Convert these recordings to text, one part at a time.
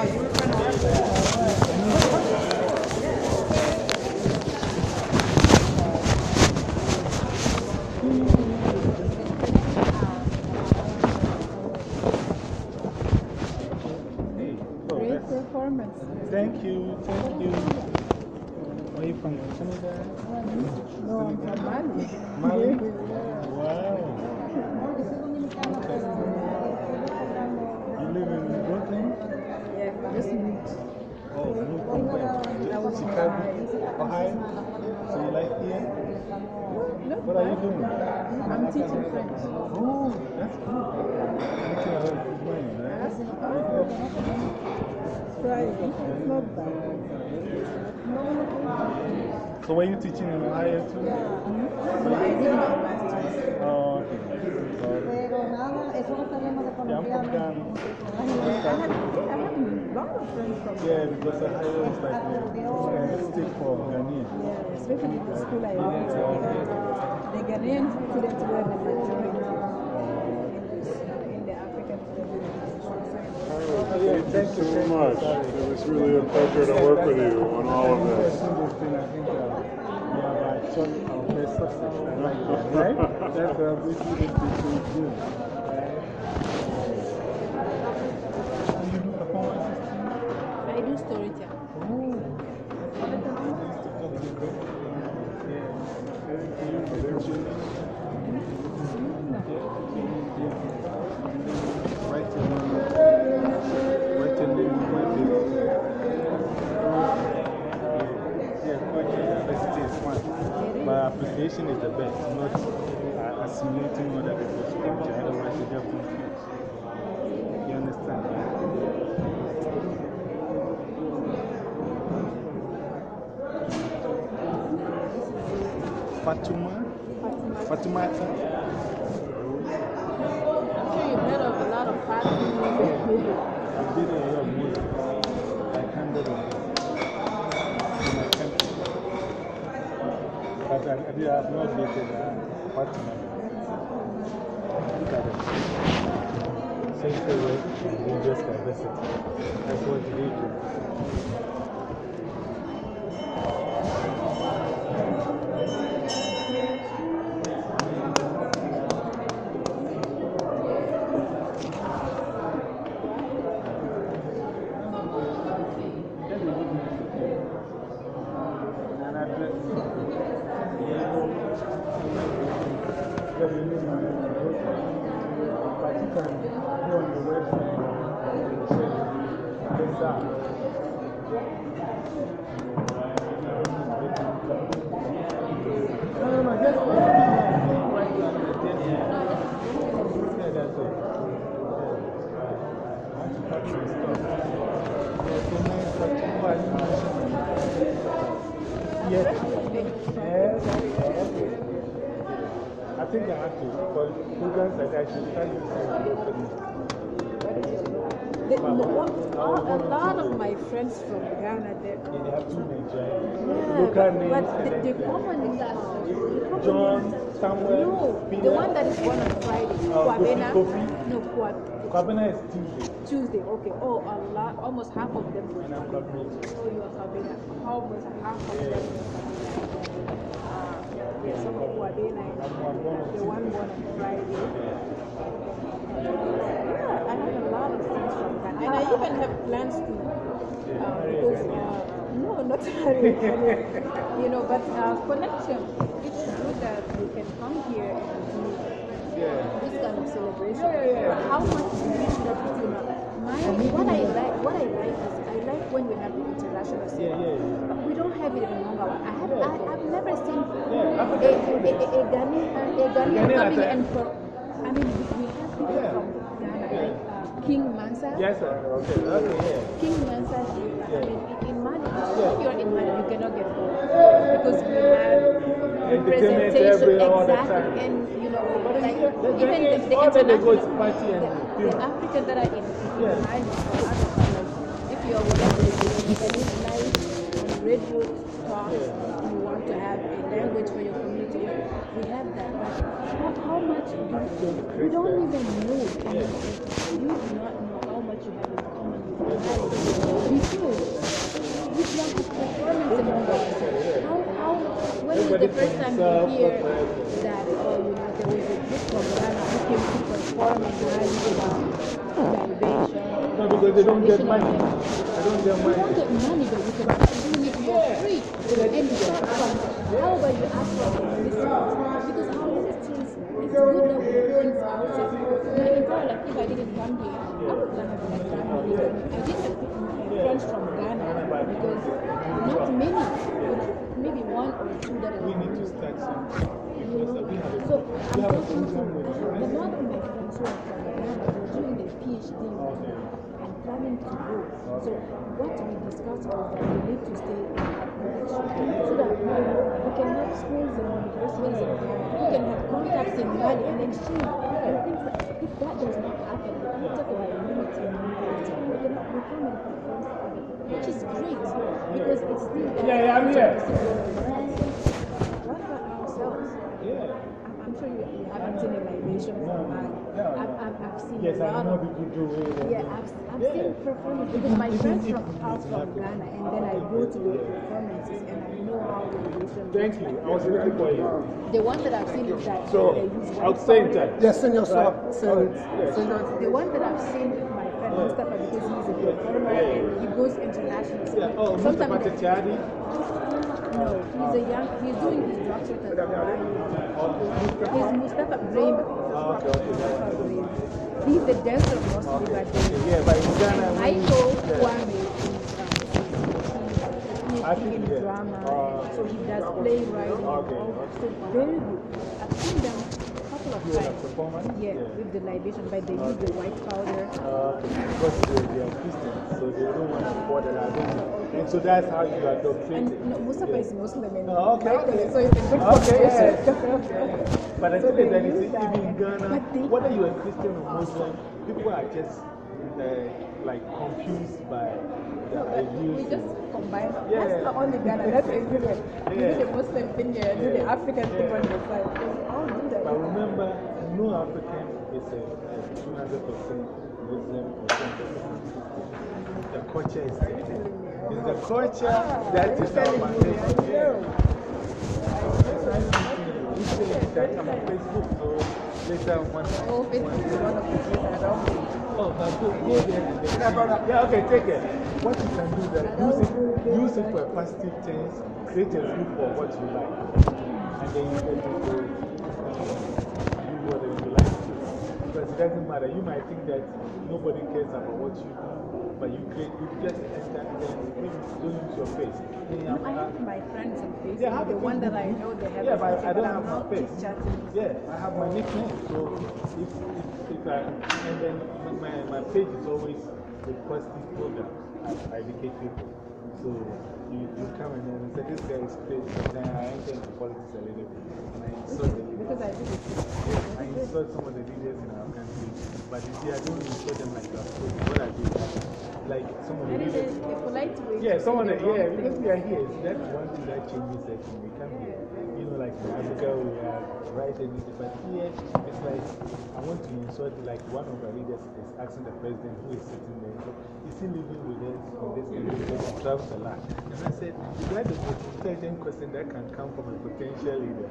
Great performance. Thank you, thank you. Are you from Canada? No, I'm from Mali. Mali? Wow. You live in Brooklyn? Yeah, just moved. Oh, no problem. Chicago, Ohio? So you like here? What are you doing? I'm teaching French. Oh, that's good. Teaching a lot of money, right? Friday. It's not bad. So were you teaching in Ohio too? No, I did my master's. Oh, okay. Sorry. Yeah, I'm from Ghana. I have a lot of friends from Yeah, because Ohio is like a state for Ghanaian. Yeah, especially the school I went to. The Ghanaian students were the majority in the African Thank you so much. It was really a pleasure to work with you on all of this. Right? That's what we do. You do performances too? I do storytelling. But application is the best, not assimilating other people's culture, otherwise you get confused. You understand? Fatuma? Fatumati? I'm sure you've heard of a lot of parties. I've been a lot of music, like 100 of them in my country. But I have not dated Fatuma. Look at it. Sexual work and religious diversity. That's what they do. I think I have to, because programs like that, you can't use A lot of my friends from Ghana, they have two names, right? yeah, Local names. but the common John, Samuel, no, Peter. the one that is born on Friday. Kwabena. Kofi. No, Kwabena is Tuesday. Tuesday, okay. Oh, a lot, almost half of them. And I'm Kwabena. Oh, you are Kwabena. Almost half of them. Yeah, some of Kwabena and the one born on Friday. Yeah, I have a lot of friends from Ghana. And I even have plans to, because, no, not married, you know, but connection. It's good that we can come here and do this kind of celebration. How much do you love it, you know? What I like is I like when we have the international celebration. But we don't have it in Mongawa. I've never seen a Ghanaian coming and I mean, we have people from Ghana, like King Mansa. Yes, sir. Okay. King Mansa, I mean, in Mali, when you're in Mali, you cannot get home because we have representation exactly, and you know, like even the international, the Africans that are in Mali or other countries, if you're with nice radio talk, you want to have a language for your community, we have that. But how much do you don't even know? You do not know how much you have in common with when is the first time you hear that, oh, you know, there was a group from Ghana who came to perform in Mali about salvation? No, because they don't get money. They They don't get don't money. get money, but we can doing it for free. And start from, how about you ask for our listeners? Because our listeners, it's good that we bring ourselves. My entire life, if I didn't come here, I would not have my family. I didn't pick my friends from Ghana because not many, but maybe one or two that We I need to start something. Because we have So we I'm have a talking to program with the one of my friends who are from Ghana, they're doing their PhD in Ghana and planning to go. So what we discussed was that we need to stay in connection so that we can have schools in universities in Ghana, we can have contacts in Mali and then share and things like if that does not happen, we talk about unity and unity, we come and perform together, which is great because it's still I'm here. What about ourselves? Yeah. I'm sure you haven't seen a libation from Mali. I've seen Yes, a I lot know of people do it. yeah, I've seen performances because my friends are from Ghana and then I go to the performances and I know how the libation Thank you. I was looking for you. The one that I've seen is that So, they use I'll white say powder. that. Yes, send your stuff. Yes. The one that I've seen with my friend Mustafa because he's a performer and he goes international. So Yeah. Oh, Mr. sometimes Patachadi. no, he's doing his doctorate at He's Mustafa Brahim. Mustafa Brahim. He's the dancer mostly, but Yeah, but in Ghana, and Michael Kwame is I think, in yeah. drama, so he does playwriting. Okay. So very good. I've seen them a couple of You are a times. performer? Yeah, with the libation, but they use the white powder. Because they are Christians, so they don't want to pour the libation. And so that's how you are doctrinated. And no, Mustafa is Muslim and Oh, okay. Michael, so it's a good Okay, combination. But the So thing is that they you see, use that. even in Ghana, But they- whether you are Christian or Muslim, people are just like confused by the No, but we ideas. just combine. Yeah. That's not only Ghana, that's everywhere. You do the Muslim thing here, do the African thing on the side. We all do that. But remember, no African is a 200% Muslim or 10% Christian. The culture is different. It's the culture that is our foundation. That I'm on Facebook, so later one. Oh, Facebook is one of the things I don't do. Oh, go there and then. Yeah, okay, take it. What you can do that, use it for positive things, create a group for what you like. And then you get to do whatever you like. Because it doesn't matter. You might think that nobody cares about what you do, but you just enter and then maybe don't use your face. No, I have my friends on Facebook. Yeah, I have the a one that I Facebook know they have. Yeah, but I don't I'm have my not face. chit-chatting. Yeah, I have my nickname. So if I, and then my page is always with positive programs. I educate people. So you come and then say, this guy is crazy. Then I enter into politics a little bit. And I insult the leaders. Because I do this. I insult some of the leaders in our country. But you see, I don't insult them like that. So what I do, like some of the And leaders. it's a polite way. Yeah, to some of say the, the wrong yeah, thing. because we are here. That's one thing that changes that when we come here. You know, like in Africa, we are right and easy. But here, it's like, I want to insult, like one of our leaders is asking the president who is sitting there, is he living with us in this country because he travels a lot? And I said, that is an intelligent question that can come from a potential leader.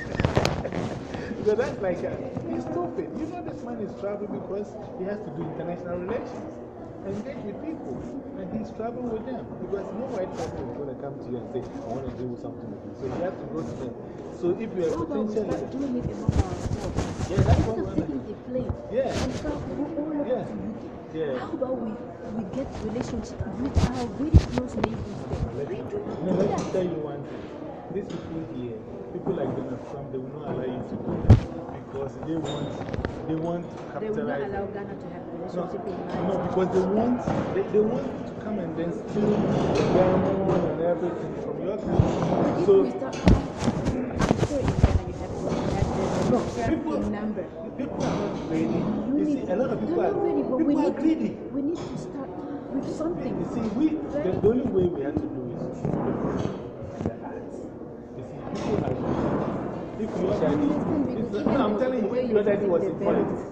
So that's like, he's stupid. You know, this man is traveling because he has to do international relations. Engage with people, and he's traveling with them because no white person is going to come to you and say, I want to do something with you. So you have to go to them. So if you are How about we potentially. start doing it among ourselves? Yeah, that's what Instead of we're taking going to a plane Yeah. and start go all over Yeah. to UK. Yeah. How about we get relationship with our very close neighbors there? Let Why me, do we no, do let me that? tell you one thing. These people here, people like Donald Trump, they will not allow you to do that because they want to They will not capitalize. allow Ghana to have No, relationship in no, Mali. because they want to come and then steal the diamond and everything from your country. If So, we start, I'm sure in Ghana you have no, the people, number. people are not greedy. You see, a lot of people They're are, not ready, but people we are need greedy. we need to start with something. You see, the only way we have to do is to the music and the arts. You see, people are greedy. If your daddy, understand because no, I'm even telling the you, way if you your daddy was visit in the politics, if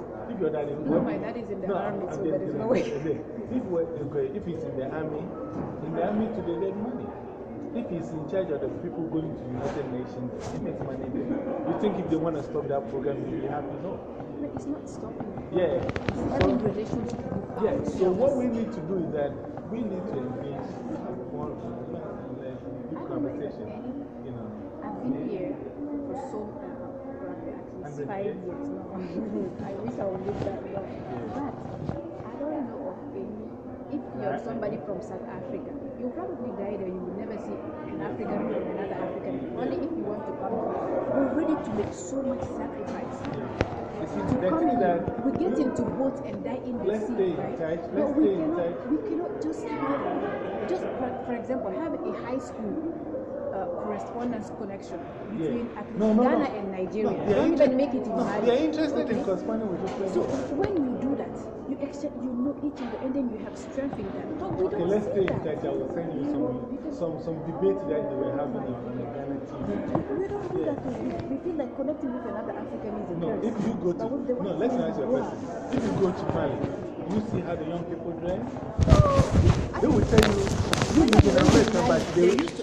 your daddy. No, my dad is in the army, so there is no way. If he's in the army today, there's money. If he's in charge of the people going to United Nations, he makes money there. You think if they want to stop that program, he'll be happy? No. But it's not stopping. Yeah. It's having relationship with Yeah, so ourselves. what we need to do is that we need to engage one good conversation. You know. I've been here for so probably at least 5 years now. I wish I would live that long. But I don't know of any. If you're somebody from South Africa, you'll probably die there. You will never see an African from another African. Only if you want to come here. We're ready to make so much sacrifice. You see, To the come thing is in, that we get into boats and die in the let's sea, stay in right? touch. But Let's we stay in cannot, touch. we cannot just have, for example, have a high school correspondence connection between at least Ghana and Nigeria. Don't even make it in Mali. They're interested in corresponding with each So other. when you do that, you exchange, you know each other, and then you have strength in that. But we Okay, don't let's see stay in that. touch. I will send you some debate that they were having on the Ghana TV. We don't do that. We feel like connecting with another African is a No, curse. if you go to, But with the no, one let's thing answer your you question. If you go to Mali, you see how the young people dress? are, They will tell you, you live in America, but they,